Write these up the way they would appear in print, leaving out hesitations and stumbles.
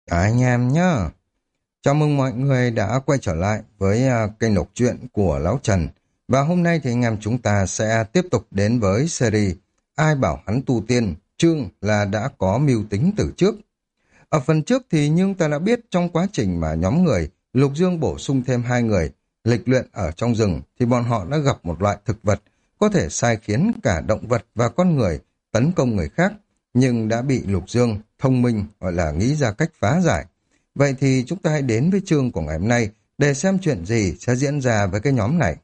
Cả anh em nhá. Chào mừng mọi người đã quay trở lại với kênh đọc truyện của Lão Trần. Và hôm nay thì anh em chúng ta sẽ tiếp tục đến với series Ai bảo hắn tu tiên, chương là đã có mưu tính từ trước. Ở phần trước thì nhưng ta đã biết trong quá trình mà nhóm người Lục Dương bổ sung thêm hai người lịch luyện ở trong rừng thì bọn họ đã gặp một loại thực vật có thể sai khiến cả động vật và con người tấn công người khác, nhưng đã bị Lục Dương thông minh gọi là nghĩ ra cách phá giải. Vậy thì chúng ta hãy đến với chương của ngày hôm nay để xem chuyện gì sẽ diễn ra với cái nhóm này.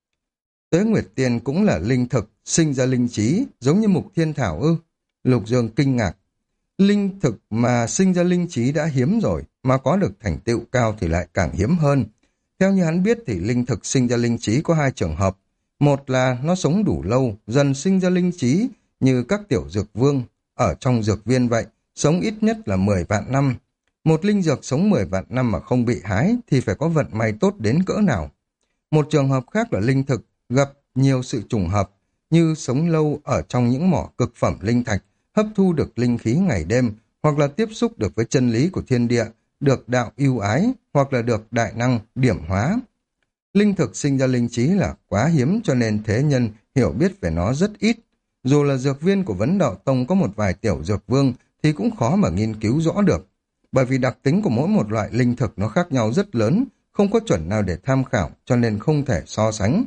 Tuế Nguyệt Tiên cũng là linh thực, sinh ra linh trí, giống như Mục Thiên Thảo ư? Lục Dương kinh ngạc. Linh thực mà sinh ra linh trí đã hiếm rồi, mà có được thành tựu cao thì lại càng hiếm hơn. Theo như hắn biết thì linh thực sinh ra linh trí có hai trường hợp. Một là nó sống đủ lâu, dần sinh ra linh trí như các tiểu dược vương ở trong dược viên vậy, sống ít nhất là 10 vạn năm. Một linh dược sống 10 vạn năm mà không bị hái thì phải có vận may tốt đến cỡ nào. Một trường hợp khác là linh thực gặp nhiều sự trùng hợp, như sống lâu ở trong những mỏ cực phẩm linh thạch, hấp thu được linh khí ngày đêm, hoặc là tiếp xúc được với chân lý của thiên địa, được đạo ưu ái, hoặc là được đại năng điểm hóa. Linh thực sinh ra linh trí là quá hiếm cho nên thế nhân hiểu biết về nó rất ít. Dù là dược viên của Vấn Đạo Tông có một vài tiểu dược vương thì cũng khó mà nghiên cứu rõ được. Bởi vì đặc tính của mỗi một loại linh thực nó khác nhau rất lớn, không có chuẩn nào để tham khảo cho nên không thể so sánh.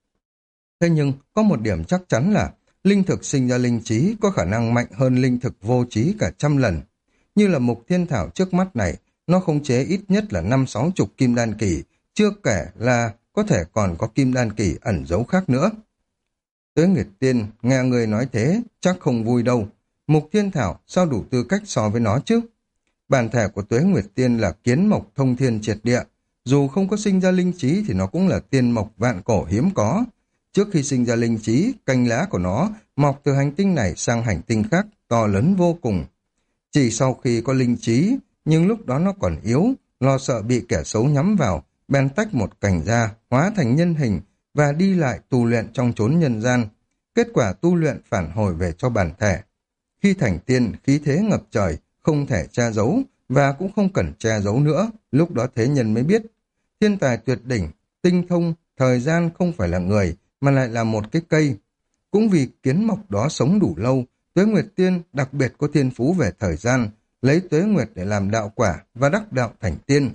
Thế nhưng có một điểm chắc chắn là linh thực sinh ra linh trí có khả năng mạnh hơn linh thực vô trí cả trăm lần. Như là Mục Thiên Thảo trước mắt này, nó khống chế ít nhất là 50-60 kim đan kỳ, chưa kể là có thể còn có kim đan kỳ ẩn giấu khác nữa. Tuế Nguyệt Tiên nghe người nói thế chắc không vui đâu. Mục Thiên Thảo sao đủ tư cách so với nó chứ? Bản thể của Tuế Nguyệt Tiên là kiến mộc thông thiên triệt địa. Dù không có sinh ra linh trí thì nó cũng là tiên mộc vạn cổ hiếm có. Trước khi sinh ra linh trí, cành lá của nó mọc từ hành tinh này sang hành tinh khác, to lớn vô cùng. Chỉ sau khi có linh trí, nhưng lúc đó nó còn yếu, lo sợ bị kẻ xấu nhắm vào, bèn tách một cành ra, hóa thành nhân hình và đi lại tu luyện trong chốn nhân gian. Kết quả tu luyện phản hồi về cho bản thể. Khi thành tiên, khí thế ngập trời, không thể che giấu, và cũng không cần che giấu nữa, lúc đó thế nhân mới biết. Thiên tài tuyệt đỉnh, tinh thông, thời gian không phải là người, mà lại là một cái cây. Cũng vì kiến mộc đó sống đủ lâu, Tuế Nguyệt Tiên đặc biệt có thiên phú về thời gian, lấy Tuế Nguyệt để làm đạo quả và đắc đạo thành tiên.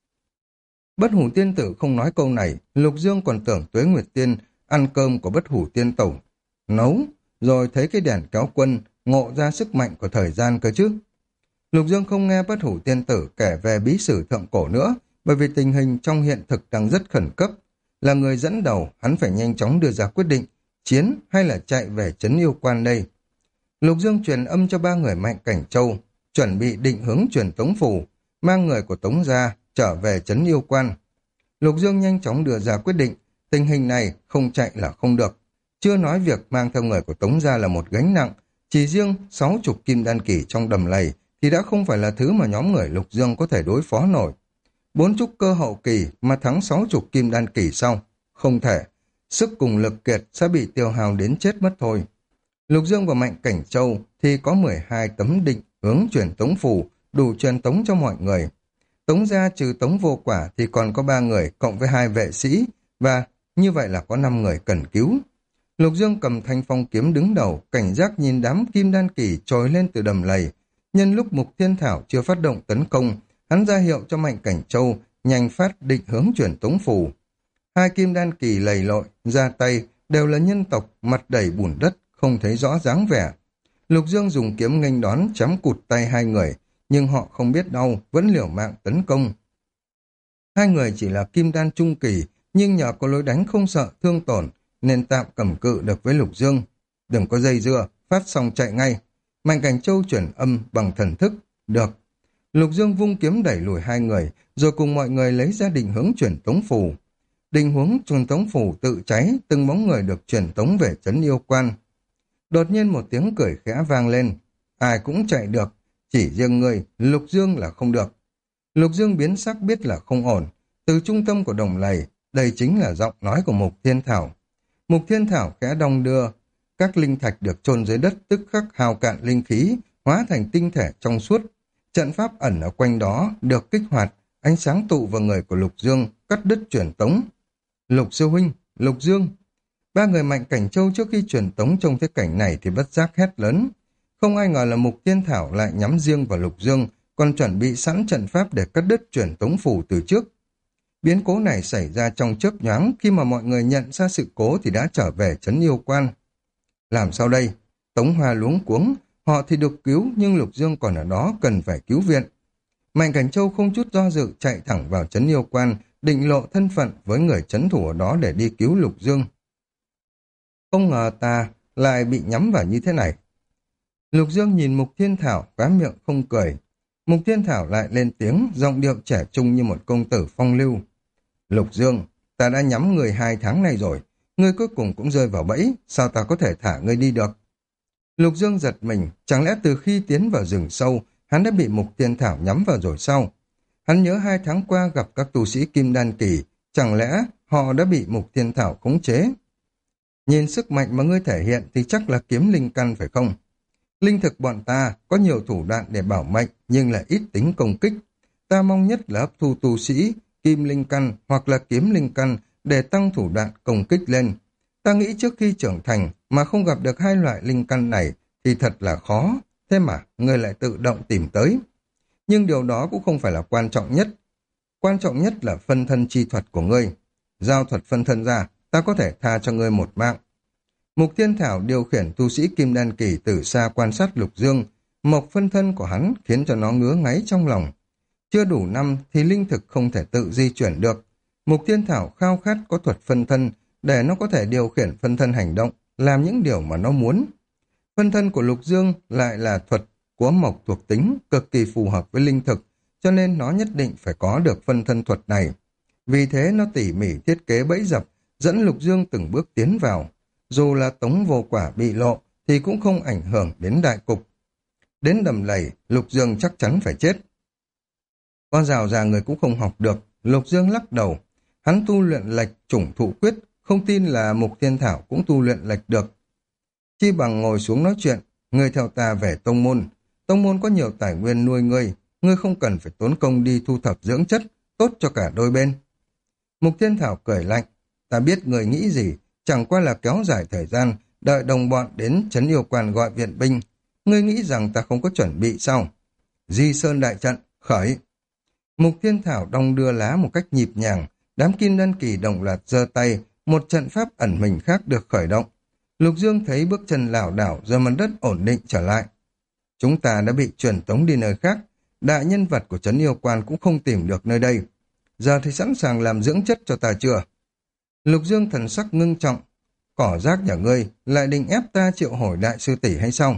Bất Hủ Tiên Tử không nói câu này, Lục Dương còn tưởng Tuế Nguyệt Tiên ăn cơm của Bất Hủ Tiên Tổ nấu, rồi thấy cái đèn kéo quân ngộ ra sức mạnh của thời gian cơ chứ. Lục Dương không nghe Bất Hủ Tiên Tử kể về bí sử thượng cổ nữa, bởi vì tình hình trong hiện thực đang rất khẩn cấp. Là người dẫn đầu, hắn phải nhanh chóng đưa ra quyết định, chiến hay là chạy về trấn yêu quan đây. Lục Dương truyền âm cho ba người Mạnh Cảnh Châu, chuẩn bị định hướng truyền tống phủ, mang người của Tống gia trở về trấn yêu quan. Lục Dương nhanh chóng đưa ra quyết định, tình hình này không chạy là không được. Chưa nói việc mang theo người của Tống gia là một gánh nặng, chỉ riêng 60 kim đan kỳ trong đầm lầy thì đã không phải là thứ mà nhóm người Lục Dương có thể đối phó nổi. 40 cơ hậu kỳ mà thắng 60 kim đan kỳ sau, không thể. Sức cùng lực kiệt sẽ bị tiêu hao đến chết mất thôi. Lục Dương và Mạnh Cảnh Châu thì có 12 tấm định hướng truyền tống phù, đủ truyền tống cho mọi người. Tống gia trừ Tống Vô Quả thì còn có 3 người cộng với 2 vệ sĩ, và như vậy là có 5 người cần cứu. Lục Dương cầm thanh phong kiếm đứng đầu, cảnh giác nhìn đám kim đan kỳ trồi lên từ đầm lầy. Nhân lúc Mục Thiên Thảo chưa phát động tấn công, hắn ra hiệu cho Mạnh Cảnh Châu nhanh phát định hướng truyền tống phù. 2 kim đan kỳ lầy lội, ra tay, đều là nhân tộc mặt đầy bùn đất, không thấy rõ dáng vẻ. Lục Dương dùng kiếm nghênh đón chém cụt tay 2 người, nhưng họ không biết đau, vẫn liều mạng tấn công. 2 người chỉ là kim đan trung kỳ, nhưng nhờ có lối đánh không sợ thương tổn, nên tạm cầm cự được với Lục Dương. Đừng có dây dưa, phát xong chạy ngay. Mạnh Cảnh Châu chuyển âm bằng thần thức. Được. Lục Dương vung kiếm đẩy lùi 2 người, rồi cùng mọi người lấy ra định hướng truyền tống phù. Định hướng truyền tống phù tự cháy, từng bóng người được truyền tống về trấn yêu quan. Đột nhiên một tiếng cười khẽ vang lên. Ai cũng chạy được, chỉ riêng người, Lục Dương là không được. Lục Dương biến sắc biết là không ổn. Từ trung tâm của đồng lầy, đây chính là giọng nói của Mục Thiên Thảo. Mục Thiên Thảo khẽ đong đưa, các linh thạch được chôn dưới đất tức khắc hao cạn linh khí, hóa thành tinh thể trong suốt. Trận pháp ẩn ở quanh đó được kích hoạt, ánh sáng tụ vào người của Lục Dương, cắt đứt truyền tống. Lục sư huynh, Lục Dương. Ba người Mạnh Cảnh Châu trước khi truyền tống trong thế cảnh này thì bất giác hét lớn. Không ai ngờ là Mục Tiên Thảo lại nhắm riêng vào Lục Dương, còn chuẩn bị sẵn trận pháp để cắt đứt truyền tống phủ từ trước. Biến cố này xảy ra trong chớp nhoáng, khi mà mọi người nhận ra sự cố thì đã trở về trấn yêu quan. Làm sao đây? Tống Hoa luống cuống, họ thì được cứu nhưng Lục Dương còn ở đó cần phải cứu viện. Mạnh Cảnh Châu không chút do dự chạy thẳng vào trấn yêu quan, định lộ thân phận với người trấn thủ ở đó để đi cứu Lục Dương. Không ngờ ta lại bị nhắm vào như thế này. Lục Dương nhìn Mục Thiên Thảo, cá miệng không cười. Mục Thiên Thảo lại lên tiếng, giọng điệu trẻ trung như một công tử phong lưu. Lục Dương, ta đã nhắm người 2 tháng này rồi, ngươi cuối cùng cũng rơi vào bẫy, sao ta có thể thả ngươi đi được? Lục Dương giật mình, chẳng lẽ từ khi tiến vào rừng sâu, hắn đã bị Mục Thiên Thảo nhắm vào rồi sao? Hắn nhớ 2 tháng qua gặp các tu sĩ Kim Đan Kỳ, chẳng lẽ họ đã bị Mục Thiên Thảo khống chế? Nhìn sức mạnh mà ngươi thể hiện thì chắc là kiếm linh căn phải không? Linh thực bọn ta có nhiều thủ đoạn để bảo mệnh nhưng là ít tính công kích. Ta mong nhất là hấp thu tu sĩ, kim linh căn hoặc là kiếm linh căn để tăng thủ đoạn công kích lên. Ta nghĩ trước khi trưởng thành mà không gặp được 2 loại linh căn này thì thật là khó, thế mà ngươi lại tự động tìm tới. Nhưng điều đó cũng không phải là quan trọng nhất. Quan trọng nhất là phân thân chi thuật của ngươi. Giao thuật phân thân ra, ta có thể tha cho ngươi một mạng. Mục Thiên Thảo điều khiển tu sĩ Kim Đan Kỳ từ xa quan sát Lục Dương, mộc phân thân của hắn khiến cho nó ngứa ngáy trong lòng. Chưa đủ năm thì linh thực không thể tự di chuyển được. Mục Thiên Thảo khao khát có thuật phân thân để nó có thể điều khiển phân thân hành động, làm những điều mà nó muốn. Phân thân của Lục Dương lại là thuật của mộc thuộc tính, cực kỳ phù hợp với linh thực, cho nên nó nhất định phải có được phân thân thuật này. Vì thế nó tỉ mỉ thiết kế bẫy dập, dẫn Lục Dương từng bước tiến vào. Dù là Tống Vô Quả bị lộ thì cũng không ảnh hưởng đến đại cục. Đến đầm lầy, Lục Dương chắc chắn phải chết. Con rào già người cũng không học được, Lục Dương lắc đầu. Hắn tu luyện lệch chủng thụ quyết, không tin là Mục Thiên Thảo cũng tu luyện lệch được. Chi bằng ngồi xuống nói chuyện, ngươi theo ta về tông môn. Tông môn có nhiều tài nguyên nuôi ngươi không cần phải tốn công đi thu thập dưỡng chất, tốt cho cả đôi bên. Mục Thiên Thảo cười lạnh, ta biết ngươi nghĩ gì, chẳng qua là kéo dài thời gian, đợi đồng bọn đến trấn yêu quan gọi viện binh. Ngươi nghĩ rằng ta không có chuẩn bị sao? Di Sơn đại trận, khởi. Mục Thiên Thảo đong đưa lá một cách nhịp nhàng, đám Kim Đan Kỳ đồng loạt giơ tay, một trận pháp ẩn mình khác được khởi động. Lục Dương thấy bước chân lảo đảo rồi mặt đất ổn định trở lại. Chúng ta đã bị truyền tống đi nơi khác, đại nhân vật của trấn yêu quan cũng không tìm được nơi đây. Giờ thì sẵn sàng làm dưỡng chất cho ta chưa? Lục Dương thần sắc ngưng trọng, cỏ rác nhà ngươi lại định ép ta triệu hồi đại sư tỷ hay sao?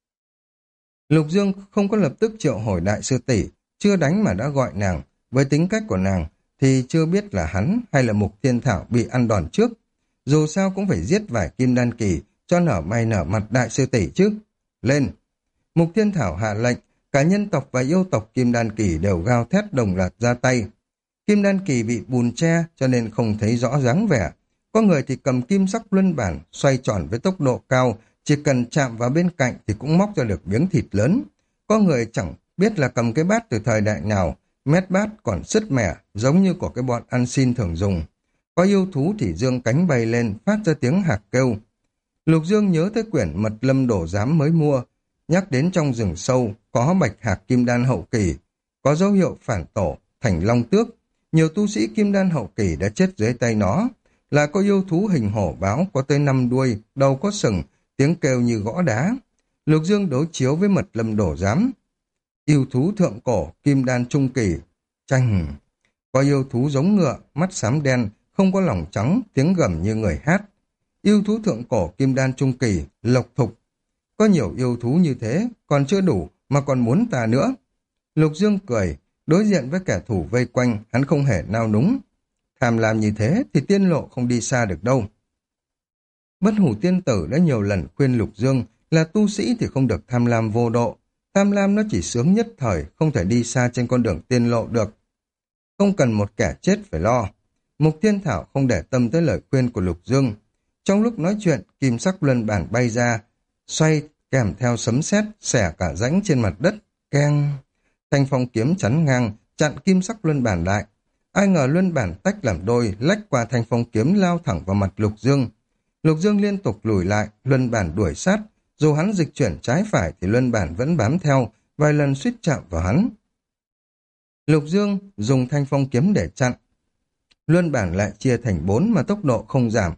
Lục Dương không có lập tức triệu hồi đại sư tỷ, chưa đánh mà đã gọi nàng, với tính cách của nàng thì chưa biết là hắn hay là Mục Thiên Thảo bị ăn đòn trước. Dù sao cũng phải giết vài Kim Đan Kỳ cho nở mày nở mặt đại sư tỷ chứ. Lên! Mục Thiên Thảo hạ lệnh, cả nhân tộc và yêu tộc Kim Đan Kỳ đều gào thét đồng loạt ra tay. Kim Đan Kỳ bị bùn che cho nên không thấy rõ dáng vẻ. Có người thì cầm kim sắc luân bản xoay tròn với tốc độ cao, chỉ cần chạm vào bên cạnh thì cũng móc ra được miếng thịt lớn. Có người chẳng biết là cầm cái bát từ thời đại nào, mét bát còn sứt mẻ giống như của cái bọn ăn xin thường dùng. Có yêu thú thì dương cánh bay lên phát ra tiếng hạc kêu. Lục Dương nhớ tới quyển Mật Lâm Đổ Giám mới mua, nhắc đến trong rừng sâu có bạch hạc kim đan hậu kỳ, có dấu hiệu phản tổ thành long tước. Nhiều tu sĩ Kim Đan hậu kỳ đã chết dưới tay nó. Là có yêu thú hình hổ báo có tới 5 đuôi, đầu có sừng, tiếng kêu như gõ đá. Lục Dương đối chiếu với Mật Lâm Đổ Giám. Yêu thú thượng cổ, Kim Đan trung kỳ, chanh. Có yêu thú giống ngựa, mắt xám đen, không có lòng trắng, tiếng gầm như người hát. Yêu thú thượng cổ, Kim Đan trung kỳ, lộc thục. Có nhiều yêu thú như thế, còn chưa đủ, mà còn muốn ta nữa. Lục Dương cười, đối diện với kẻ thù vây quanh, hắn không hề nao núng. Tham lam như thế thì tiên lộ không đi xa được đâu. Bất Hủ Tiên Tử đã nhiều lần khuyên Lục Dương là tu sĩ thì không được tham lam vô độ. Tham lam nó chỉ sướng nhất thời, không thể đi xa trên con đường tiên lộ được. Không cần một kẻ chết phải lo. Mục Thiên Thảo không để tâm tới lời khuyên của Lục Dương. Trong lúc nói chuyện, kim sắc luân bản bay ra, xoay kèm theo sấm sét xẻ cả rãnh trên mặt đất. Keng! Thanh phong kiếm chắn ngang, chặn kim sắc luân bản lại. Ai ngờ luân bản tách làm đôi, lách qua thanh phong kiếm lao thẳng vào mặt Lục Dương. Lục Dương liên tục lùi lại, luân bản đuổi sát. Dù hắn dịch chuyển trái phải thì luân bản vẫn bám theo, vài lần suýt chạm vào hắn. Lục Dương dùng thanh phong kiếm để chặn. Luân bản lại chia thành 4 mà tốc độ không giảm.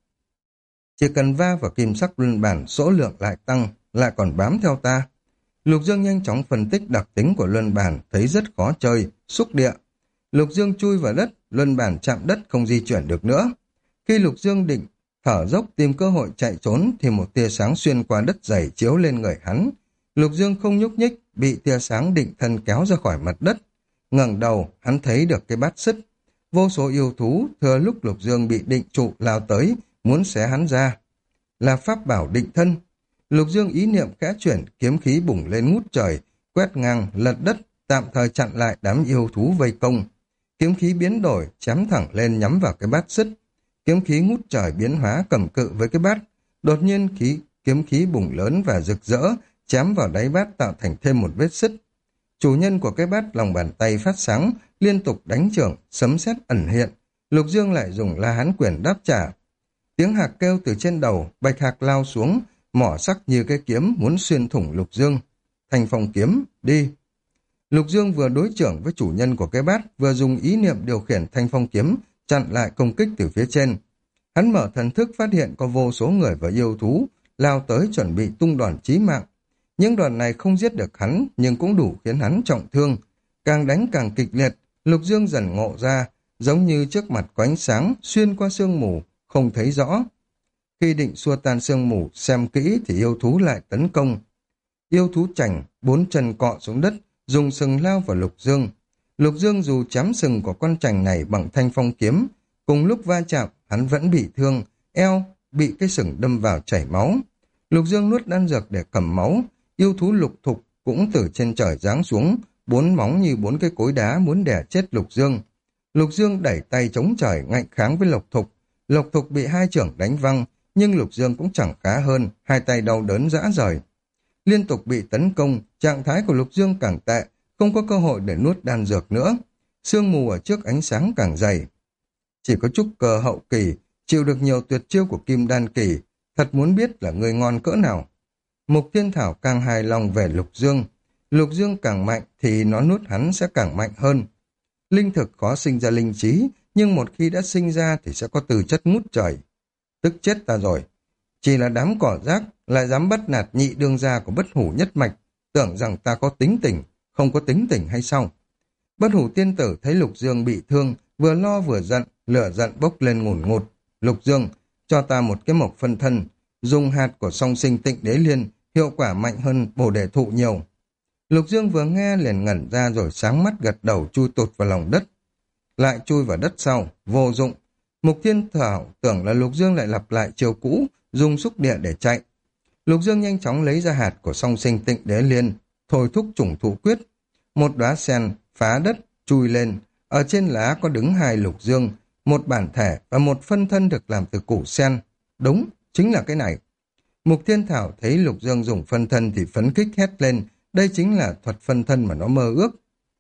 Chỉ cần va vào kim sắc luân bản, số lượng lại tăng, lại còn bám theo ta. Lục Dương nhanh chóng phân tích đặc tính của luân bản, thấy rất khó chơi, xúc địa. Lục Dương chui vào đất, luân bản chạm đất không di chuyển được nữa. Khi Lục Dương định thở dốc tìm cơ hội chạy trốn thì một tia sáng xuyên qua đất dày chiếu lên người hắn. Lục Dương không nhúc nhích, bị tia sáng định thân kéo ra khỏi mặt đất. Ngẩng đầu, hắn thấy được cái bát sứt. Vô số yêu thú thừa lúc Lục Dương bị định trụ lao tới, muốn xé hắn ra. Là pháp bảo định thân. Lục Dương ý niệm khẽ chuyển, kiếm khí bùng lên ngút trời, quét ngang, lật đất, tạm thời chặn lại đám yêu thú vây công. Kiếm khí biến đổi, chém thẳng lên nhắm vào cái bát sứt. Kiếm khí ngút trời biến hóa cầm cự với cái bát. Đột nhiên kiếm khí bùng lớn và rực rỡ, chém vào đáy bát tạo thành thêm một vết sứt. Chủ nhân của cái bát lòng bàn tay phát sáng, liên tục đánh chưởng, sấm sét ẩn hiện. Lục Dương lại dùng La Hán quyền đáp trả. Tiếng hạc kêu từ trên đầu, bạch hạc lao xuống, mỏ sắc như cái kiếm muốn xuyên thủng Lục Dương. Thanh phong kiếm, đi. Lục Dương vừa đối chưởng với chủ nhân của cái bát, vừa dùng ý niệm điều khiển thanh phong kiếm, chặn lại công kích từ phía trên. Hắn mở thần thức phát hiện có vô số người và yêu thú, lao tới chuẩn bị tung đòn chí mạng. Những đòn này không giết được hắn, nhưng cũng đủ khiến hắn trọng thương. Càng đánh càng kịch liệt, Lục Dương dần ngộ ra, giống như trước mặt có ánh sáng, xuyên qua sương mù, không thấy rõ. Khi định xua tan sương mù, xem kỹ thì yêu thú lại tấn công. Yêu thú chảnh, 4 chân cọ xuống đất, dùng sừng lao vào Lục Dương. Lục Dương dù chém sừng của con chành này bằng thanh phong kiếm, cùng lúc va chạm, hắn vẫn bị thương, eo bị cái sừng đâm vào chảy máu. Lục Dương nuốt đan dược để cầm máu, yêu thú Lục Thục cũng từ trên trời giáng xuống, 4 móng như 4 cái cối đá muốn đè chết Lục Dương. Lục Dương đẩy tay chống trời ngạnh kháng với Lục Thục. Lục Thục bị 2 chưởng đánh văng, nhưng Lục Dương cũng chẳng khá hơn, 2 tay đau đớn rã rời. Liên tục bị tấn công, trạng thái của Lục Dương càng tệ, không có cơ hội để nuốt đan dược nữa. Sương mù ở trước ánh sáng càng dày. Chỉ có trúc cơ hậu kỳ, chịu được nhiều tuyệt chiêu của kim đan kỳ, thật muốn biết là người ngon cỡ nào. Mục Thiên Thảo càng hài lòng về Lục Dương. Lục Dương càng mạnh thì nó nuốt hắn sẽ càng mạnh hơn. Linh thực khó sinh ra linh trí, nhưng một khi đã sinh ra thì sẽ có tư chất ngút trời. Tức chết ta rồi. Chỉ là đám cỏ rác, lại dám bắt nạt nhị đương gia của Bất Hủ nhất mạch, tưởng rằng ta có tính tình, không có tính tình hay sao? Bất Hủ tiên tử thấy Lục Dương bị thương, vừa lo vừa giận, lửa giận bốc lên ngùn ngụt. Lục Dương, cho ta một cái mộc phân thân, dùng hạt của song sinh Tịnh Đế Liên, hiệu quả mạnh hơn Bồ Đề Thụ nhiều. Lục Dương vừa nghe liền ngẩn ra rồi sáng mắt gật đầu chui tụt vào lòng đất. Lại chui vào đất sau, vô dụng. Mục Thiên Thảo tưởng là Lục Dương lại lặp lại chiêu cũ, dùng xúc địa để chạy. Lục Dương nhanh chóng lấy ra hạt của song sinh Tịnh Đế Liên, thôi thúc chủng thụ quyết. Một đóa sen phá đất, chui lên. Ở trên lá có đứng 2 Lục Dương, một bản thể và một phân thân được làm từ củ sen. Đúng, chính là cái này. Mục Thiên Thảo thấy Lục Dương dùng phân thân thì phấn khích hét lên, đây chính là thuật phân thân mà nó mơ ước.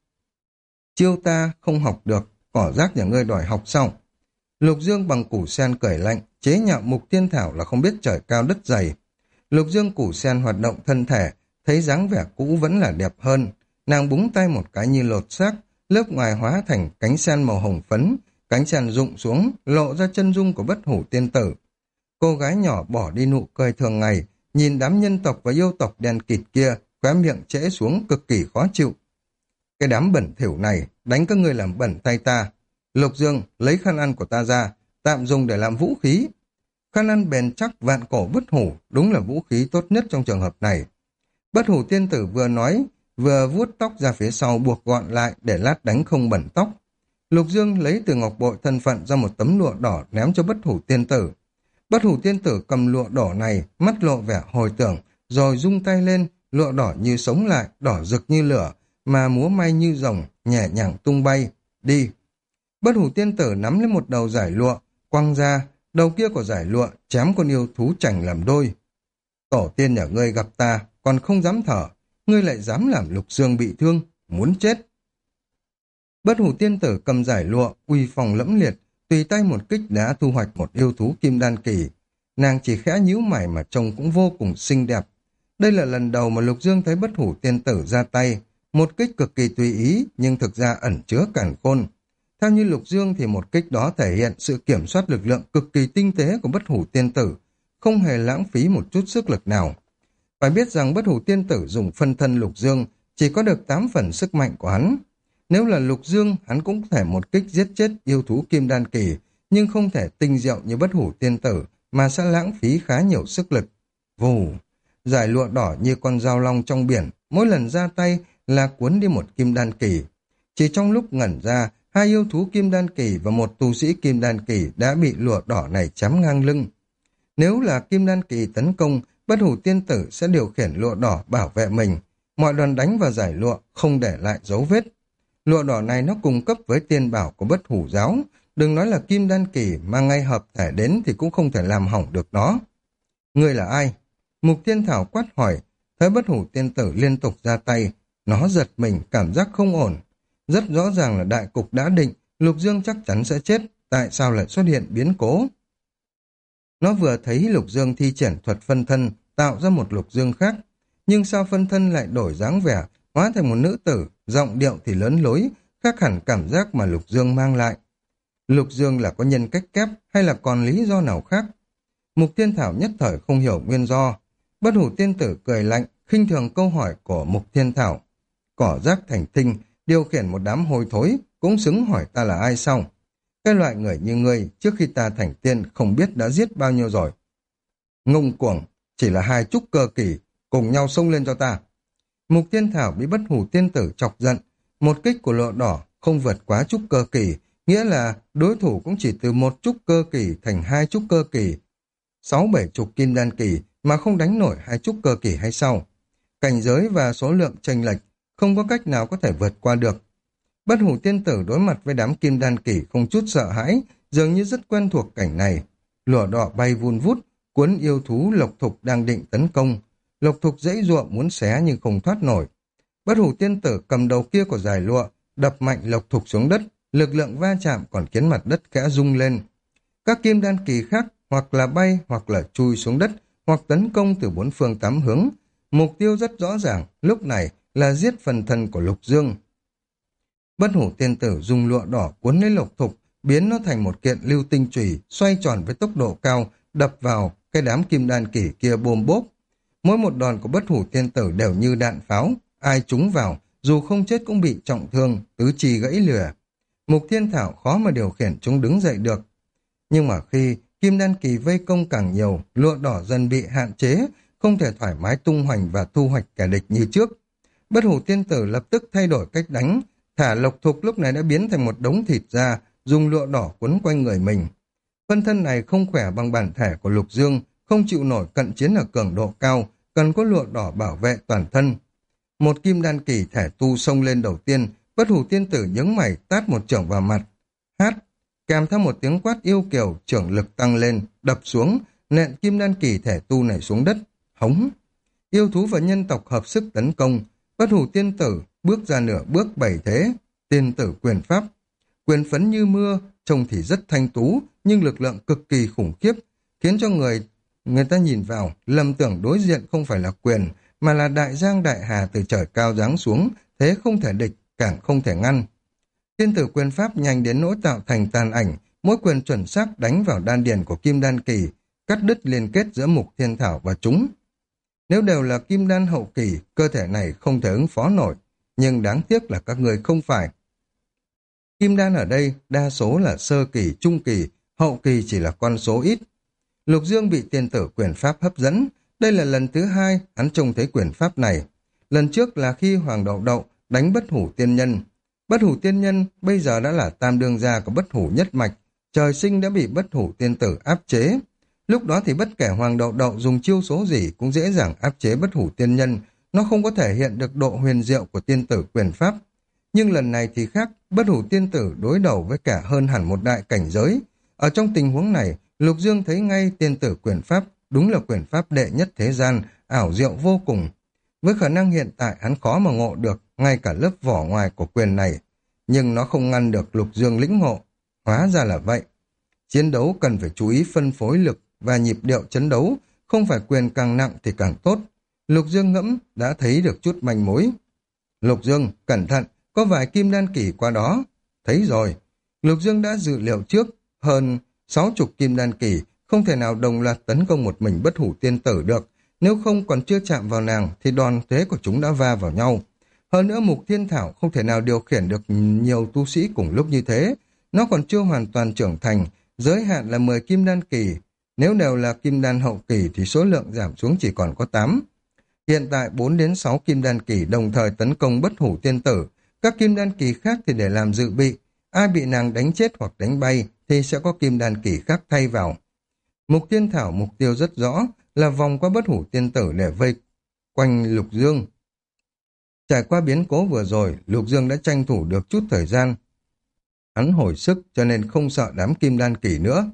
Chiêu ta không học được, cỏ rác nhà ngươi đòi học sau. Lục Dương bằng củ sen cười lạnh, chế nhạo Mục Thiên Thảo là không biết trời cao đất dày. Lục Dương củ sen hoạt động thân thể, thấy dáng vẻ cũ vẫn là đẹp hơn. Nàng búng tay một cái như lột xác, lớp ngoài hóa thành cánh sen màu hồng phấn, cánh sen rụng xuống, lộ ra chân dung của Bất Hủ tiên tử. Cô gái nhỏ bỏ đi nụ cười thường ngày, nhìn đám nhân tộc và yêu tộc đen kịt kia, khóe miệng trễ xuống cực kỳ khó chịu. Cái đám bẩn thỉu này, đánh các ngươi làm bẩn tay ta. Lục Dương, lấy khăn ăn của ta ra, tạm dùng để làm vũ khí. Khăn ăn bền chắc vạn cổ Bất Hủ, đúng là vũ khí tốt nhất trong trường hợp này. Bất Hủ tiên tử vừa nói, vừa vuốt tóc ra phía sau buộc gọn lại để lát đánh không bẩn tóc. Lục Dương lấy từ ngọc bội thân phận ra một tấm lụa đỏ ném cho Bất Hủ tiên tử. Bất Hủ tiên tử cầm lụa đỏ này, mắt lộ vẻ hồi tưởng, rồi rung tay lên, lụa đỏ như sống lại, đỏ rực như lửa, mà múa may như rồng, nhẹ nhàng tung bay. Đi! Bất Hủ tiên tử nắm lấy một đầu giải lụa, quăng ra, đầu kia của giải lụa chém con yêu thú chảnh làm đôi. Tổ tiên nhà ngươi gặp ta, còn không dám thở, ngươi lại dám làm Lục Dương bị thương, muốn chết. Bất hủ tiên tử cầm giải lụa, uy phong lẫm liệt, tùy tay một kích đã thu hoạch một yêu thú kim đan kỳ. Nàng chỉ khẽ nhíu mày mà trông cũng vô cùng xinh đẹp. Đây là lần đầu mà Lục Dương thấy bất hủ tiên tử ra tay, một kích cực kỳ tùy ý nhưng thực ra ẩn chứa càn khôn. Theo như Lục Dương thì một kích đó thể hiện sự kiểm soát lực lượng cực kỳ tinh tế của bất hủ tiên tử, không hề lãng phí một chút sức lực nào. Phải biết rằng bất hủ tiên tử dùng phân thân Lục Dương chỉ có được 8 phần sức mạnh của hắn. Nếu là Lục Dương, hắn cũng có thể một kích giết chết yêu thú kim đan kỳ, nhưng không thể tinh diệu như bất hủ tiên tử, mà sẽ lãng phí khá nhiều sức lực. Vù, giải lụa đỏ như con dao long trong biển, mỗi lần ra tay là cuốn đi một kim đan kỳ. Chỉ trong lúc ngẩn ra, 2 yêu thú kim đan kỳ và một tu sĩ kim đan kỳ đã bị lụa đỏ này chém ngang lưng. Nếu là kim đan kỳ tấn công, bất hủ tiên tử sẽ điều khiển lụa đỏ bảo vệ mình. Mọi đòn đánh vào giải lụa không để lại dấu vết. Lụa đỏ này nó cung cấp với tiên bảo của bất hủ giáo. Đừng nói là kim đan kỳ mà ngay hợp thể đến thì cũng không thể làm hỏng được nó. Ngươi là ai? Mục Tiên Thảo quát hỏi. Thấy bất hủ tiên tử liên tục ra tay, nó giật mình, cảm giác không ổn. Rất rõ ràng là đại cục đã định, Lục Dương chắc chắn sẽ chết, tại sao lại xuất hiện biến cố? Nó vừa thấy Lục Dương thi triển thuật phân thân, tạo ra một Lục Dương khác. Nhưng sao phân thân lại đổi dáng vẻ, hóa thành một nữ tử, giọng điệu thì lớn lối, khác hẳn cảm giác mà Lục Dương mang lại. Lục Dương là có nhân cách kép hay là còn lý do nào khác? Mục Tiên Thảo nhất thời không hiểu nguyên do. Bất hủ tiên tử cười lạnh, khinh thường câu hỏi của Mục Tiên Thảo. Cỏ rác thành tinh, điều khiển một đám hôi thối, cũng xứng hỏi ta là ai sao? Cái loại người như ngươi, trước khi ta thành tiên không biết đã giết bao nhiêu rồi. Ngông cuồng, chỉ là 2 trúc cơ kỳ, cùng nhau xông lên cho ta. Mục Tiên Thảo bị bất hủ tiên tử chọc giận. Một kích của lụa đỏ không vượt quá trúc cơ kỳ, nghĩa là đối thủ cũng chỉ từ 1 trúc cơ kỳ thành 2 trúc cơ kỳ. 6-7 chục kim đan kỳ mà không đánh nổi 2 trúc cơ kỳ hay sao? Cảnh giới và số lượng chênh lệch không có cách nào có thể vượt qua được. Bất hủ tiên tử đối mặt với đám kim đan kỳ không chút sợ hãi, dường như rất quen thuộc cảnh này. Lụa đỏ bay vun vút, cuốn yêu thú Lộc Thục đang định tấn công. Lộc Thục giãy giụa muốn xé nhưng không thoát nổi. Bất hủ tiên tử cầm đầu kia của dải lụa, đập mạnh Lộc Thục xuống đất, lực lượng va chạm còn khiến mặt đất khẽ rung lên. Các kim đan kỳ khác hoặc là bay hoặc là chui xuống đất, hoặc tấn công từ 4 phương 8 hướng. Mục tiêu rất rõ ràng, lúc này là giết phần thân của Lục Dương. Bất hủ tiên tử dùng lụa đỏ cuốn lấy Lộc Thục, biến nó thành một kiện lưu tinh chùy, xoay tròn với tốc độ cao, đập vào cái đám kim đan kỳ kia bôm bốp. Mỗi một đòn của bất hủ tiên tử đều như đạn pháo, ai trúng vào, dù không chết cũng bị trọng thương, tứ chi gãy lìa. Mục Thiên Thảo khó mà điều khiển chúng đứng dậy được. Nhưng mà khi kim đan kỳ vây công càng nhiều, lụa đỏ dần bị hạn chế, không thể thoải mái tung hoành và thu hoạch kẻ địch như trước. Bất hủ tiên tử lập tức thay đổi cách đánh, thả Lộc Thục lúc này đã biến thành một đống thịt ra, dùng lụa đỏ quấn quanh người mình. Phân thân này không khỏe bằng bản thể của Lục Dương, không chịu nổi cận chiến ở cường độ cao, cần có lụa đỏ bảo vệ toàn thân. Một kim đan kỳ thể tu xông lên đầu tiên, bất hủ tiên tử nhướng mày tát một chưởng vào mặt. Hát, kèm theo một tiếng quát yêu kiều, chưởng lực tăng lên, đập xuống, nện kim đan kỳ thể tu này xuống đất. Hống! Yêu thú và nhân tộc hợp sức tấn công, bất hủ tiên tử bước ra nửa bước 7 thế, tiên tử quyền pháp. Quyền phấn như mưa, trông thì rất thanh tú, nhưng lực lượng cực kỳ khủng khiếp, khiến cho người ta nhìn vào, lầm tưởng đối diện không phải là quyền, mà là đại giang đại hà từ trời cao giáng xuống, thế không thể địch, càng không thể ngăn. Tiên tử quyền pháp nhanh đến nỗi tạo thành tàn ảnh, mỗi quyền chuẩn xác đánh vào đan điền của kim đan kỳ, cắt đứt liên kết giữa Mục Thiên Thảo và chúng. Nếu đều là kim đan hậu kỳ, cơ thể này không thể ứng phó nổi, nhưng đáng tiếc là các người không phải. Kim đan ở đây đa số là sơ kỳ, trung kỳ, hậu kỳ chỉ là con số ít. Lục Dương bị tiên tử quyền pháp hấp dẫn, đây là lần thứ 2 hắn trông thấy quyền pháp này. Lần trước là khi Hoàng Đậu Đậu đánh bất hủ tiên nhân. Bất hủ tiên nhân bây giờ đã là tam đương gia của bất hủ nhất mạch, trời sinh đã bị bất hủ tiên tử áp chế. Lúc đó thì bất kể Hoàng Đậu Đậu dùng chiêu số gì cũng dễ dàng áp chế bất hủ tiên nhân, nó không có thể hiện được độ huyền diệu của tiên tử quyền pháp. Nhưng lần này thì khác, bất hủ tiên tử đối đầu với cả hơn hẳn một đại cảnh giới. Ở trong tình huống này, Lục Dương thấy ngay tiên tử quyền pháp đúng là quyền pháp đệ nhất thế gian, ảo diệu vô cùng. Với khả năng hiện tại hắn khó mà ngộ được, ngay cả lớp vỏ ngoài của quyền này, nhưng nó không ngăn được Lục Dương lĩnh ngộ. Hóa ra là vậy. Chiến đấu cần phải chú ý phân phối lực và nhịp điệu chiến đấu, không phải quyền càng nặng thì càng tốt. Lục Dương ngẫm đã thấy được chút manh mối. Lục Dương, cẩn thận, có vài kim đan kỷ qua đó. Thấy rồi. Lục Dương đã dự liệu trước, hơn 60 kim đan kỷ, không thể nào đồng loạt tấn công một mình bất hủ tiên tử được. Nếu không còn chưa chạm vào nàng thì đòn thế của chúng đã va vào nhau. Hơn nữa Mục Thiên Thảo không thể nào điều khiển được nhiều tu sĩ cùng lúc như thế. Nó còn chưa hoàn toàn trưởng thành, giới hạn là 10 kim đan kỳ. Nếu đều là kim đan hậu kỳ thì số lượng giảm xuống chỉ còn có 8. Hiện tại 4 đến 6 kim đan kỳ đồng thời tấn công bất hủ tiên tử. Các kim đan kỳ khác thì để làm dự bị. Ai bị nàng đánh chết hoặc đánh bay thì sẽ có kim đan kỳ khác thay vào. Mục Thiên Thảo mục tiêu rất rõ là vòng qua bất hủ tiên tử để vây quanh Lục Dương. Trải qua biến cố vừa rồi, Lục Dương đã tranh thủ được chút thời gian. Hắn hồi sức cho nên không sợ đám kim đan kỳ nữa.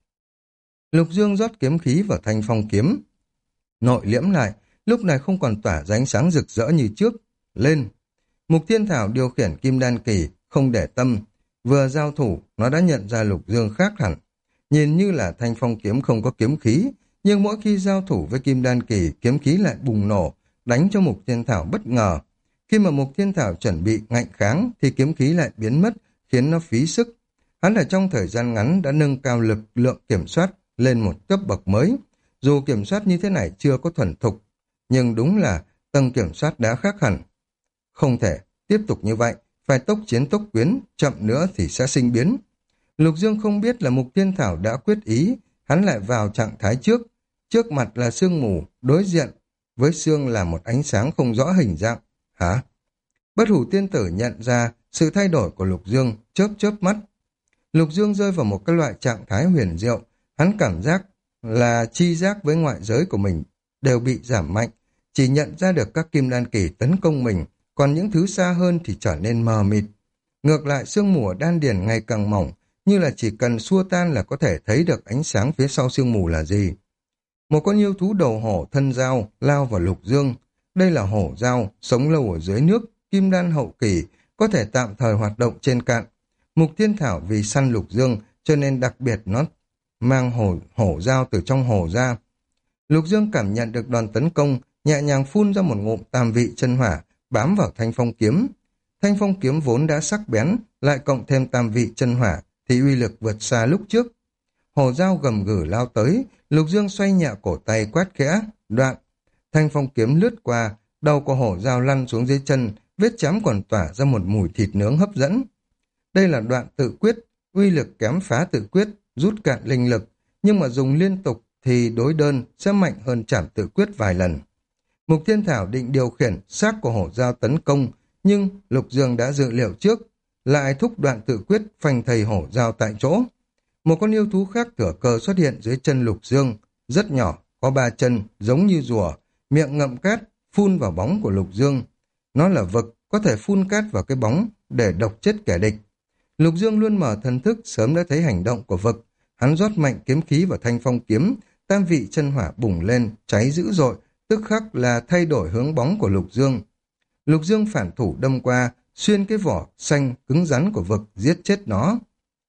Lục Dương rót kiếm khí vào thanh phong kiếm. Nội liễm lại, lúc này không còn tỏa ra ánh sáng rực rỡ như trước. Lên! Mục Thiên Thảo điều khiển kim đan kỳ, không để tâm. Vừa giao thủ, nó đã nhận ra Lục Dương khác hẳn. Nhìn như là thanh phong kiếm không có kiếm khí, nhưng mỗi khi giao thủ với kim đan kỳ, kiếm khí lại bùng nổ, đánh cho Mục Thiên Thảo bất ngờ. Khi mà Mục Thiên Thảo chuẩn bị ngạnh kháng, thì kiếm khí lại biến mất, khiến nó phí sức. Hắn ở trong thời gian ngắn đã nâng cao lực lượng kiểm soát lên một cấp bậc mới. Dù kiểm soát như thế này chưa có thuần thục, nhưng đúng là tầng kiểm soát đã khác hẳn. Không thể tiếp tục như vậy, phải tốc chiến tốc quyến, chậm nữa thì sẽ sinh biến. Lục Dương không biết là Mục Thiên Thảo đã quyết ý, hắn lại vào trạng thái trước. Trước mặt là sương mù, đối diện với sương là một ánh sáng không rõ hình dạng. Hả? Bất hủ tiên tử nhận ra sự thay đổi của Lục Dương, chớp chớp mắt. Lục Dương rơi vào một cái loại trạng thái huyền diệu, hắn cảm giác là chi giác với ngoại giới của mình đều bị giảm mạnh, chỉ nhận ra được các kim đan kỳ tấn công mình, còn những thứ xa hơn thì trở nên mờ mịt. Ngược lại sương mù ở đan điền ngày càng mỏng, như là chỉ cần xua tan là có thể thấy được ánh sáng phía sau sương mù là gì. Một con yêu thú đầu hổ thân dao lao vào Lục Dương. Đây là hổ dao, sống lâu ở dưới nước, kim đan hậu kỳ, có thể tạm thời hoạt động trên cạn. Mục Thiên Thảo vì săn Lục Dương cho nên đặc biệt nó mang hổ dao từ trong hồ ra. Lục Dương cảm nhận được đòn tấn công, nhẹ nhàng phun ra một ngụm tam vị chân hỏa, bám vào thanh phong kiếm. Thanh phong kiếm vốn đã sắc bén, lại cộng thêm tam vị chân hỏa, thì uy lực vượt xa lúc trước. Hổ dao gầm gừ lao tới, Lục Dương xoay nhẹ cổ tay quát khẽ, đoạn. Thanh phong kiếm lướt qua, đầu của hổ dao lăn xuống dưới chân, vết chém còn tỏa ra một mùi thịt nướng hấp dẫn. Đây là đoạn tự quyết, uy lực kém phá tự quyết, rút cạn linh lực, nhưng mà dùng liên tục thì đối đơn sẽ mạnh hơn trảm tự quyết vài lần. Mục Thiên Thảo định điều khiển xác của hổ dao tấn công, nhưng Lục Dương đã dự liệu trước, lại thúc đoạn tự quyết phanh thầy hổ dao tại chỗ. Một con yêu thú khác thừa cơ xuất hiện dưới chân Lục Dương, rất nhỏ, có 3 chân, giống như rùa, miệng ngậm cát, phun vào bóng của Lục Dương. Nó là vực, có thể phun cát vào cái bóng để độc chết kẻ địch. Lục Dương luôn mở thần thức, sớm đã thấy hành động của vực. Hắn rót mạnh kiếm khí vào thanh phong kiếm, tam vị chân hỏa bùng lên, cháy dữ dội, tức khắc là thay đổi hướng bóng của Lục Dương. Lục Dương phản thủ đâm qua, xuyên cái vỏ xanh cứng rắn của vực, giết chết nó.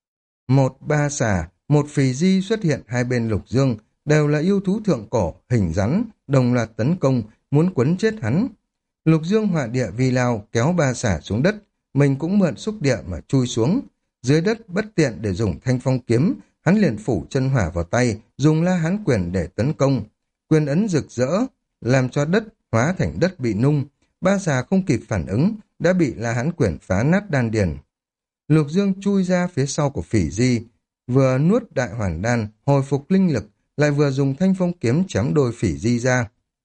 Một ba xà, một phì di xuất hiện hai bên Lục Dương, đều là yêu thú thượng cổ, hình rắn, đồng loạt tấn công, muốn quấn chết hắn. Lục Dương họa địa vi lao, kéo ba xà xuống đất, mình cũng mượn xúc địa mà chui xuống. Dưới đất bất tiện để dùng thanh phong kiếm, hắn liền phủ chân hỏa vào tay, dùng la hán quyền để tấn công. Quyền ấn rực rỡ, làm cho đất hóa thành đất bị nung. Ba xà không kịp phản ứng, đã bị la hán quyền phá nát đan điền. Lục Dương chui ra phía sau của phỉ di, vừa nuốt đại hoàn đan, hồi phục linh lực, lại vừa dùng thanh phong kiếm chém đôi phỉ di ra.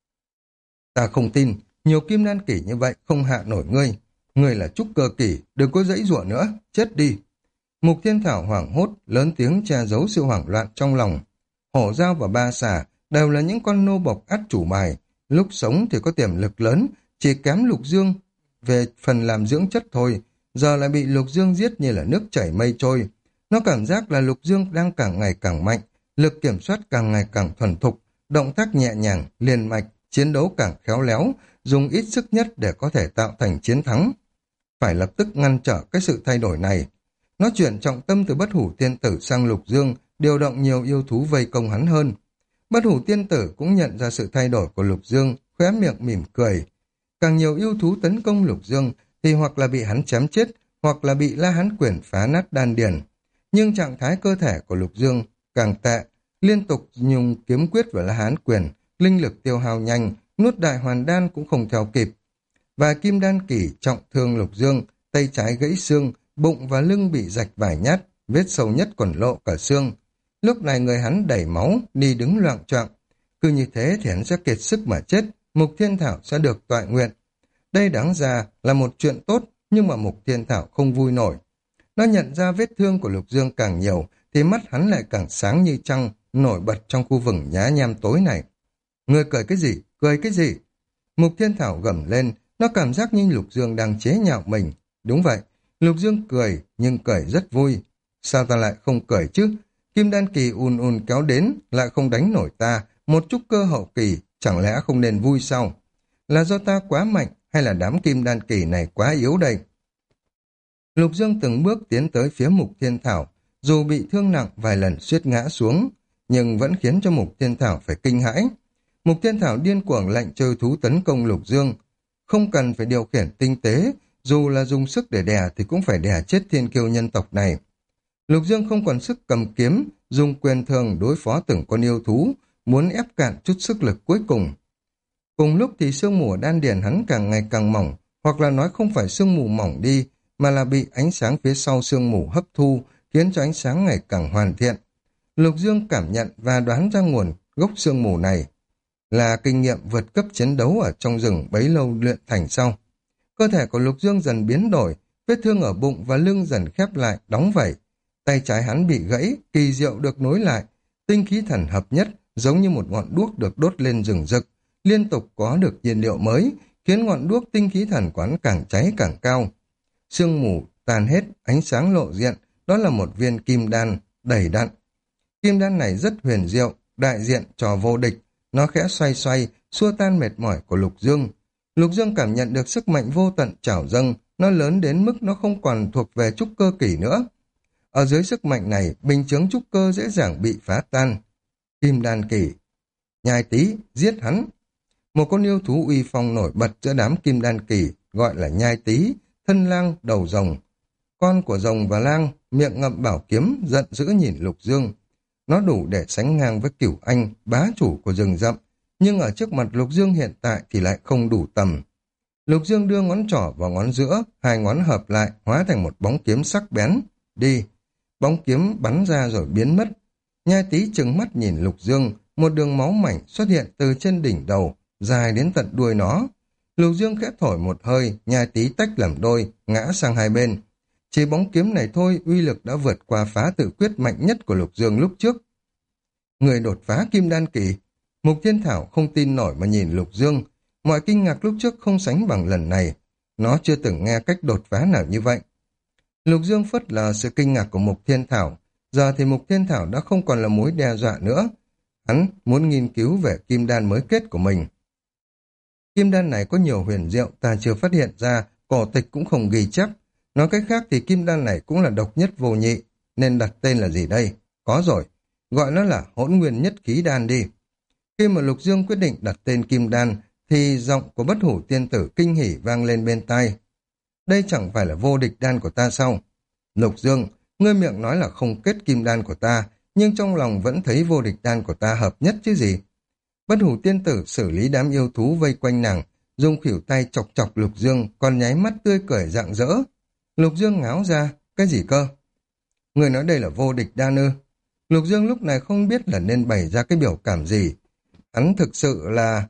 Ta không tin, nhiều kim đan kỷ như vậy không hạ nổi ngươi. Ngươi là trúc cơ kỷ, đừng có giãy giụa nữa, chết đi. Mục Thiên Thảo hoảng hốt, lớn tiếng che giấu sự hoảng loạn trong lòng. Hổ dao và ba xà đều là những con nô bộc át chủ bài. Lúc sống thì có tiềm lực lớn, chỉ kém Lục Dương về phần làm dưỡng chất thôi. Giờ lại bị Lục Dương giết như là nước chảy mây trôi. Nó cảm giác là Lục Dương đang càng ngày càng mạnh, lực kiểm soát càng ngày càng thuần thục, động tác nhẹ nhàng, liền mạch, chiến đấu càng khéo léo, dùng ít sức nhất để có thể tạo thành chiến thắng. Phải lập tức ngăn trở cái sự thay đổi này. Nó chuyển trọng tâm từ bất hủ tiên tử sang Lục Dương, điều động nhiều yêu thú vây công hắn hơn. Bất hủ tiên tử cũng nhận ra sự thay đổi của Lục Dương, khóe miệng mỉm cười. Càng nhiều yêu thú tấn công Lục Dương thì hoặc là bị hắn chém chết, hoặc là bị La Hán Quyền phá nát đan điền. Nhưng trạng thái cơ thể của Lục Dương càng tệ, liên tục dùng kiếm quyết và La Hán Quyền, linh lực tiêu hao nhanh, nuốt đại hoàn đan cũng không theo kịp. Và kim đan kỳ trọng thương Lục Dương, tay trái gãy xương, bụng và lưng bị rạch vài nhát, vết sâu nhất còn lộ cả xương. Lúc này người hắn đẩy máu, đi đứng loạng choạng. Cứ như thế thì hắn sẽ kiệt sức mà chết, Mục Thiên Thảo sẽ được toại nguyện. Đây đáng ra là một chuyện tốt, nhưng mà Mục Thiên Thảo không vui nổi. Nó nhận ra vết thương của Lục Dương càng nhiều, thì mắt hắn lại càng sáng như trăng, nổi bật trong khu vừng nhá nhem tối này. Ngươi cười cái gì? Cười cái gì? Mục Thiên Thảo gầm lên, nó cảm giác như Lục Dương đang chế nhạo mình. Đúng vậy, Lục Dương cười, nhưng cười rất vui. Sao ta lại không cười chứ? Kim đan kỳ ùn ùn kéo đến, lại không đánh nổi ta, một chút cơ hậu kỳ, chẳng lẽ không nên vui sao? Là do ta quá mạnh, hay là đám kim đan kỳ này quá yếu đây? Lục Dương từng bước tiến tới phía Mục Thiên Thảo, dù bị thương nặng vài lần suýt ngã xuống, nhưng vẫn khiến cho Mục Thiên Thảo phải kinh hãi. Mục Thiên Thảo điên cuồng lệnh chơi thú tấn công Lục Dương, không cần phải điều khiển tinh tế, dù là dùng sức để đè thì cũng phải đè chết thiên kiêu nhân tộc này. Lục Dương không còn sức cầm kiếm, dùng quyền thường đối phó từng con yêu thú, muốn ép cạn chút sức lực cuối cùng. Cùng lúc thì sương mù ở đan điền hắn càng ngày càng mỏng, hoặc là nói không phải sương mù mỏng đi, mà là bị ánh sáng phía sau sương mù hấp thu, khiến cho ánh sáng ngày càng hoàn thiện. Lục Dương cảm nhận và đoán ra nguồn gốc sương mù này là kinh nghiệm vượt cấp chiến đấu ở trong rừng bấy lâu luyện thành sau. Cơ thể của Lục Dương dần biến đổi, vết thương ở bụng và lưng dần khép lại, đóng vảy. Tay trái hắn bị gãy, kỳ diệu được nối lại, tinh khí thần hợp nhất, giống như một ngọn đuốc được đốt lên rừng rực, liên tục có được nhiên liệu mới, khiến ngọn đuốc tinh khí thần của hắn càng cháy càng cao. Sương mù tan hết, ánh sáng lộ diện, đó là một viên kim đan đầy đặn. Kim đan này rất huyền diệu, đại diện cho vô địch, nó khẽ xoay xoay, xua tan mệt mỏi của Lục Dương. Lục Dương cảm nhận được sức mạnh vô tận trào dâng, nó lớn đến mức nó không còn thuộc về trúc cơ kỳ nữa. Ở dưới sức mạnh này, bình chướng trúc cơ dễ dàng bị phá tan. Kim đan kỳ, Nhai Tý, giết hắn. Một con yêu thú uy phong nổi bật giữa đám kim đan kỳ, gọi là Nhai Tý, thân lang đầu rồng. Con của rồng và lang, miệng ngậm bảo kiếm, giận dữ nhìn Lục Dương. Nó đủ để sánh ngang với Cửu Anh, bá chủ của rừng rậm, nhưng ở trước mặt Lục Dương hiện tại thì lại không đủ tầm. Lục Dương đưa ngón trỏ vào ngón giữa, hai ngón hợp lại, hóa thành một bóng kiếm sắc bén. Đi! Bóng kiếm bắn ra rồi biến mất. Nhai Tý trừng mắt nhìn Lục Dương, một đường máu mảnh xuất hiện từ trên đỉnh đầu, dài đến tận đuôi nó. Lục Dương khẽ thổi một hơi, Nhai Tý tách làm đôi, ngã sang hai bên. Chỉ bóng kiếm này thôi, uy lực đã vượt qua phá tự quyết mạnh nhất của Lục Dương lúc trước. Người đột phá kim đan kỳ. Mục Thiên Thảo không tin nổi mà nhìn Lục Dương. Mọi kinh ngạc lúc trước không sánh bằng lần này. Nó chưa từng nghe cách đột phá nào như vậy. Lục Dương phớt lờ sự kinh ngạc của Mục Thiên Thảo. Giờ thì Mục Thiên Thảo đã không còn là mối đe dọa nữa. Hắn muốn nghiên cứu về kim đan mới kết của mình. Kim đan này có nhiều huyền diệu ta chưa phát hiện ra, cổ tịch cũng không ghi chép. Nói cách khác thì kim đan này cũng là độc nhất vô nhị, nên đặt tên là gì đây? Có rồi, gọi nó là Hỗn Nguyên Nhất Khí Đan đi. Khi mà Lục Dương quyết định đặt tên kim đan, thì giọng của bất hủ tiên tử kinh hỉ vang lên bên tai. Đây chẳng phải là vô địch đan của ta sao? Lục Dương, ngươi miệng nói là không kết kim đan của ta, nhưng trong lòng vẫn thấy vô địch đan của ta hợp nhất chứ gì. Bất hủ tiên tử xử lý đám yêu thú vây quanh nàng, dùng khuỷu tay chọc chọc Lục Dương, còn nháy mắt tươi cười rạng rỡ. Lục Dương ngáo ra, cái gì cơ? Người nói đây là vô địch đan ư? Lục Dương lúc này không biết là nên bày ra cái biểu cảm gì. Hắn thực sự là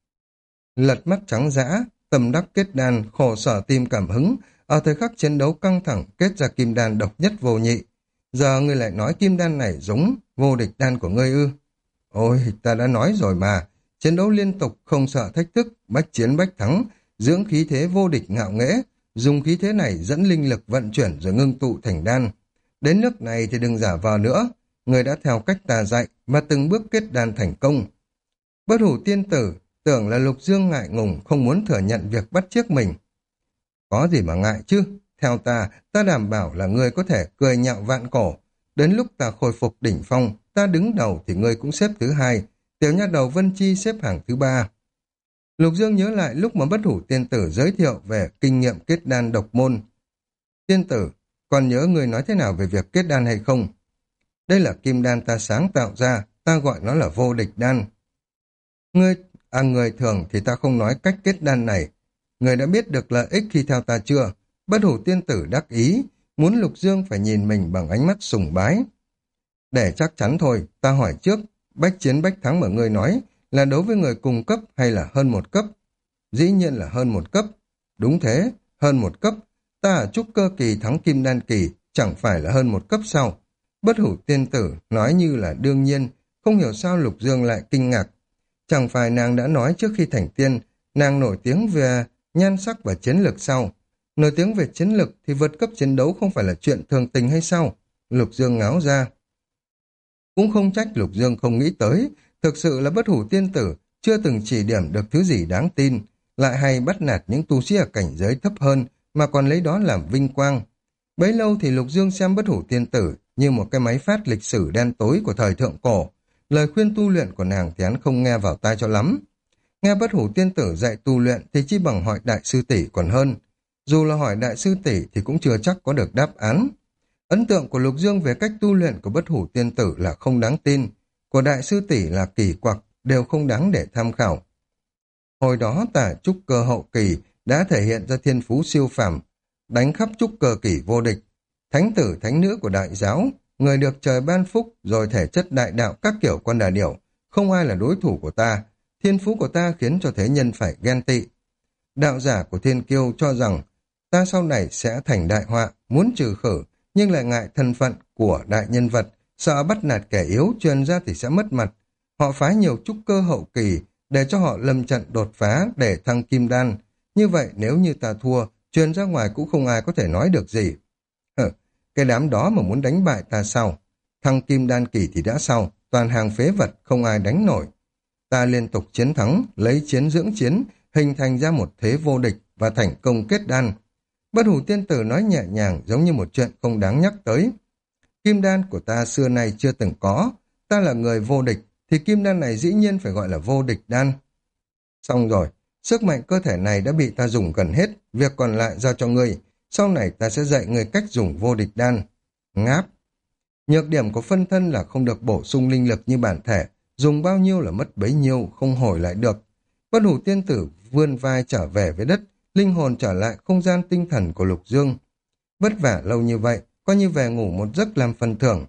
lật mắt trắng dã, tâm đắc kết đan, khổ sở tìm cảm hứng, ở thời khắc chiến đấu căng thẳng kết ra kim đan độc nhất vô nhị. Giờ ngươi lại nói kim đan này giống vô địch đan của ngươi ư? Ôi, ta đã nói rồi mà, chiến đấu liên tục không sợ thách thức, bách chiến bách thắng, dưỡng khí thế vô địch ngạo nghễ, dùng khí thế này dẫn linh lực vận chuyển rồi ngưng tụ thành đan. Đến nước này thì đừng giả vờ nữa, người đã theo cách ta dạy mà từng bước kết đan thành công. Bất hủ tiên tử Tưởng là Lục Dương ngại ngùng, không muốn thừa nhận việc bắt chước mình. Có gì mà ngại chứ? Theo ta đảm bảo là ngươi có thể cười nhạo vạn cổ. Đến lúc ta khôi phục đỉnh phong, ta đứng đầu thì ngươi cũng xếp thứ hai. Tiểu nha đầu Vân Chi xếp hàng thứ ba. Lục Dương nhớ lại lúc mà Bất Hủ Tiên Tử giới thiệu về kinh nghiệm kết đan độc môn. Tiên tử, còn nhớ người nói thế nào về việc kết đan hay không? Đây là kim đan ta sáng tạo ra, ta gọi nó là vô địch đan. Người thường thì ta không nói cách kết đan này. Người đã biết được lợi ích khi theo ta chưa? Bất Hủ Tiên Tử đắc ý, muốn Lục Dương phải nhìn mình bằng ánh mắt sùng bái. Để chắc chắn thôi, ta hỏi trước, bách chiến bách thắng mà ngươi nói là đối với người cùng cấp hay là hơn một cấp? Dĩ nhiên là hơn một cấp. Đúng thế, hơn một cấp. Ta ở trúc cơ kỳ thắng kim đan kỳ, chẳng phải là hơn một cấp sao? Bất Hủ Tiên Tử nói như là đương nhiên, không hiểu sao Lục Dương lại kinh ngạc. Chẳng phải nàng đã nói trước khi thành tiên, nàng nổi tiếng về nhan sắc và chiến lược sao? Nổi tiếng về chiến lược thì vượt cấp chiến đấu không phải là chuyện thường tình hay sao? Lục Dương ngáo ra. Cũng không trách Lục Dương không nghĩ tới, thực sự là Bất Hủ Tiên Tử chưa từng chỉ điểm được thứ gì đáng tin, lại hay bắt nạt những tu sĩ ở cảnh giới thấp hơn mà còn lấy đó làm vinh quang. Bấy lâu thì Lục Dương xem Bất Hủ Tiên Tử như một cái máy phát lịch sử đen tối của thời thượng cổ. Lời khuyên tu luyện của nàng thì hắn không nghe vào tai cho lắm. Nghe Bất Hủ Tiên Tử dạy tu luyện thì chi bằng hỏi đại sư tỷ còn hơn. Dù là hỏi đại sư tỷ thì cũng chưa chắc có được đáp án. Ấn tượng của Lục Dương về cách tu luyện của Bất Hủ Tiên Tử là không đáng tin, của đại sư tỷ là kỳ quặc, đều không đáng để tham khảo. Hồi đó tả trúc cơ hậu kỳ đã thể hiện ra thiên phú siêu phàm, đánh khắp trúc cơ kỳ vô địch. Thánh tử thánh nữ của đại giáo, người được trời ban phúc rồi thể chất đại đạo các kiểu con đà điểu, không ai là đối thủ của ta. Thiên phú của ta khiến cho thế nhân phải ghen tị. Đạo giả của thiên kiêu cho rằng ta sau này sẽ thành đại họa, muốn trừ khử, nhưng lại ngại thân phận của đại nhân vật, sợ bắt nạt kẻ yếu truyền ra thì sẽ mất mặt. Họ phái nhiều trúc cơ hậu kỳ để cho họ lâm trận đột phá để thăng kim đan. Như vậy nếu như ta thua, truyền ra ngoài cũng không ai có thể nói được gì. Cái đám đó mà muốn đánh bại ta sao? Thăng kim đan kỳ thì đã sao? Toàn hàng phế vật, không ai đánh nổi. Ta liên tục chiến thắng, lấy chiến dưỡng chiến, hình thành ra một thế vô địch và thành công kết đan. Bất Hủ Tiên Tử nói nhẹ nhàng giống như một chuyện không đáng nhắc tới. Kim đan của ta xưa nay chưa từng có. Ta là người vô địch, thì kim đan này dĩ nhiên phải gọi là vô địch đan. Xong rồi, sức mạnh cơ thể này đã bị ta dùng gần hết, việc còn lại giao cho ngươi. Sau này ta sẽ dạy người cách dùng vô địch đan. Ngáp. Nhược điểm của phân thân là không được bổ sung linh lực như bản thể, dùng bao nhiêu là mất bấy nhiêu, không hồi lại được. Bất Hủ Tiên Tử vươn vai trở về với đất, linh hồn trở lại không gian tinh thần của Lục Dương. Vất vả lâu như vậy, coi như về ngủ một giấc làm phần thưởng.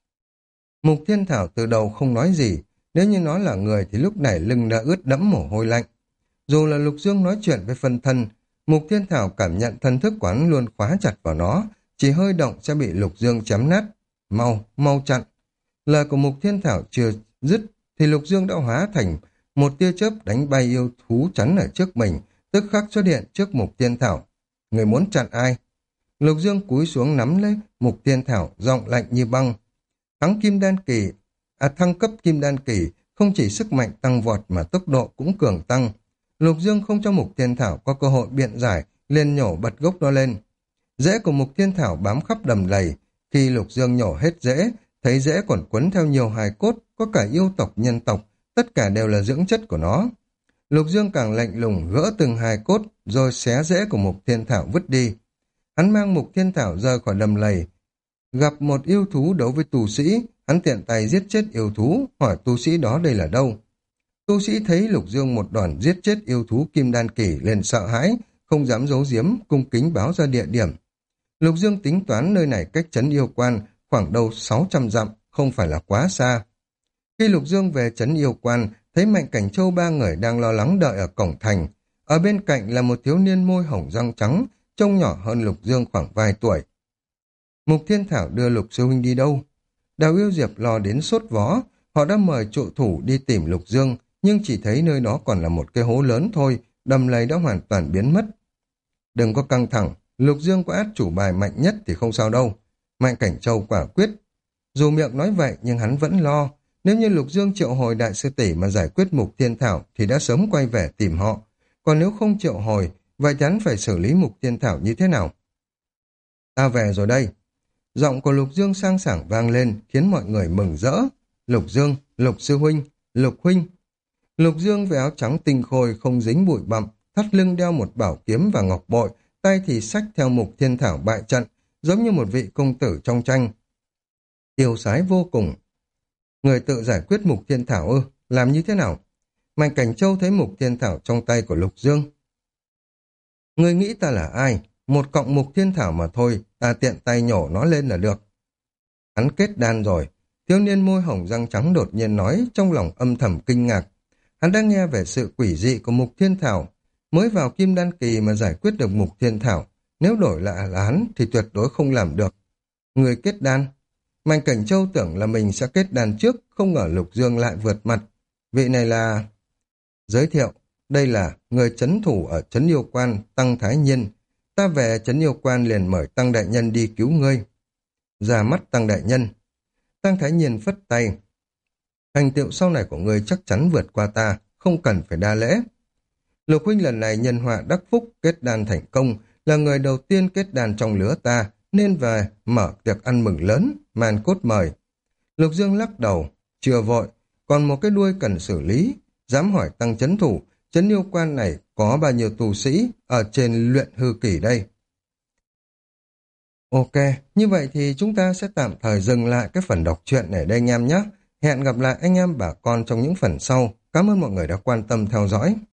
Mục Thiên Thảo từ đầu không nói gì, nếu như nó là người thì lúc này lưng đã ướt đẫm mồ hôi lạnh. Dù là Lục Dương nói chuyện với phân thân, Mục Thiên Thảo cảm nhận thân thức quán luôn khóa chặt vào nó, chỉ hơi động sẽ bị Lục Dương chém nát. Mau chặn. Lời của Mục Thiên Thảo chưa dứt thì Lục Dương đã hóa thành một tia chớp đánh bay yêu thú chắn ở trước mình, tức khắc xuất hiện trước Mục Thiên Thảo. Người muốn chặn ai? Lục Dương cúi xuống nắm lấy Mục Thiên Thảo, giọng lạnh như băng. Thăng cấp kim đan kỳ, không chỉ sức mạnh tăng vọt mà tốc độ cũng cường tăng. Lục Dương không cho Mục Thiên Thảo có cơ hội biện giải, liền nhổ bật gốc đó lên. Rễ của Mục Thiên Thảo bám khắp đầm lầy, khi Lục Dương nhổ hết rễ, thấy rễ còn quấn theo nhiều hài cốt, có cả yêu tộc nhân tộc, tất cả đều là dưỡng chất của nó. Lục Dương càng lạnh lùng gỡ từng hài cốt, rồi xé rễ của Mục Thiên Thảo vứt đi. Hắn mang Mục Thiên Thảo rời khỏi đầm lầy. Gặp một yêu thú đấu với tu sĩ, hắn tiện tay giết chết yêu thú, hỏi tu sĩ đó đây là đâu. Tu sĩ thấy Lục Dương một đòn giết chết yêu thú kim đan kỳ lên sợ hãi, không dám giấu giếm, cung kính báo ra địa điểm. Lục Dương tính toán nơi này cách trấn yêu quan khoảng đâu 600 dặm, không phải là quá xa. Khi Lục Dương về trấn yêu quan, thấy Mạnh Cảnh Châu ba người đang lo lắng đợi ở cổng thành. Ở bên cạnh là một thiếu niên môi hồng răng trắng, trông nhỏ hơn Lục Dương khoảng vài tuổi. Mục Thiên Thảo đưa Lục sư huynh đi đâu? Đào Yêu Diệp lo đến sốt vó, họ đã mời trụ thủ đi tìm Lục Dương, nhưng chỉ thấy nơi đó còn là một cái hố lớn thôi, đầm lầy đã hoàn toàn biến mất. Đừng có căng thẳng, Lục Dương có át chủ bài mạnh nhất thì không sao đâu. Mạnh Cảnh Châu quả quyết. Dù miệng nói vậy nhưng hắn vẫn lo, Nếu như Lục Dương triệu hồi đại sư tỷ mà giải quyết Mục Thiên Thảo thì đã sớm quay về tìm họ. Còn nếu không triệu hồi, vậy hắn phải xử lý Mục Thiên Thảo như thế nào? Ta về rồi đây. Giọng của Lục Dương sang sảng vang lên, khiến mọi người mừng rỡ. Lục Dương, Lục sư huynh, Lục huynh. Lục Dương với áo trắng tinh khôi không dính bụi bặm, thắt lưng đeo một bảo kiếm và ngọc bội, tay thì xách theo Mục Thiên Thảo bại trận, giống như một vị công tử trong tranh. Tiêu sái vô cùng. Người tự giải quyết Mục Thiên Thảo ư? Làm như thế nào? Mạnh Cảnh Châu thấy Mục Thiên Thảo trong tay của Lục Dương. Người nghĩ ta là ai? Một cọng Mục Thiên Thảo mà thôi, ta tiện tay nhổ nó lên là được. Hắn kết đan rồi. Thiếu niên môi hồng răng trắng đột nhiên nói, trong lòng âm thầm kinh ngạc. Hắn đã nghe về sự quỷ dị của Mục Thiên Thảo. Mới vào Kim Đan kỳ mà giải quyết được Mục Thiên Thảo. Nếu đổi lại là hắn thì tuyệt đối không làm được. Người kết đan. Mạnh Cảnh Châu tưởng là mình sẽ kết đan trước, không ngờ Lục Dương lại vượt mặt. Vị này là... Giới thiệu, đây là người trấn thủ ở trấn Yêu Quan, Tăng Thái Nhiên. Ta về trấn Yêu Quan liền mời Tăng Đại Nhân đi cứu ngươi. Ra mắt Tăng Đại Nhân. Tăng Thái Nhiên phất tay. Thành tựu sau này của ngươi chắc chắn vượt qua ta, không cần phải đa lễ. Lục huynh lần này nhân họa đắc phúc, kết đan thành công, là người đầu tiên kết đan trong lứa ta, nên về mở tiệc ăn mừng lớn, màn cốt mời. Lục Dương lắc đầu, chưa vội, còn một cái đuôi cần xử lý. Dám hỏi Tăng trấn thủ, trấn Yêu Quan này có bao nhiêu tu sĩ ở trên luyện hư kỳ đây? Ok, như vậy thì chúng ta sẽ tạm thời dừng lại cái phần đọc truyện này đây anh em nhé. Hẹn gặp lại anh em bà con trong những phần sau. Cảm ơn mọi người đã quan tâm theo dõi.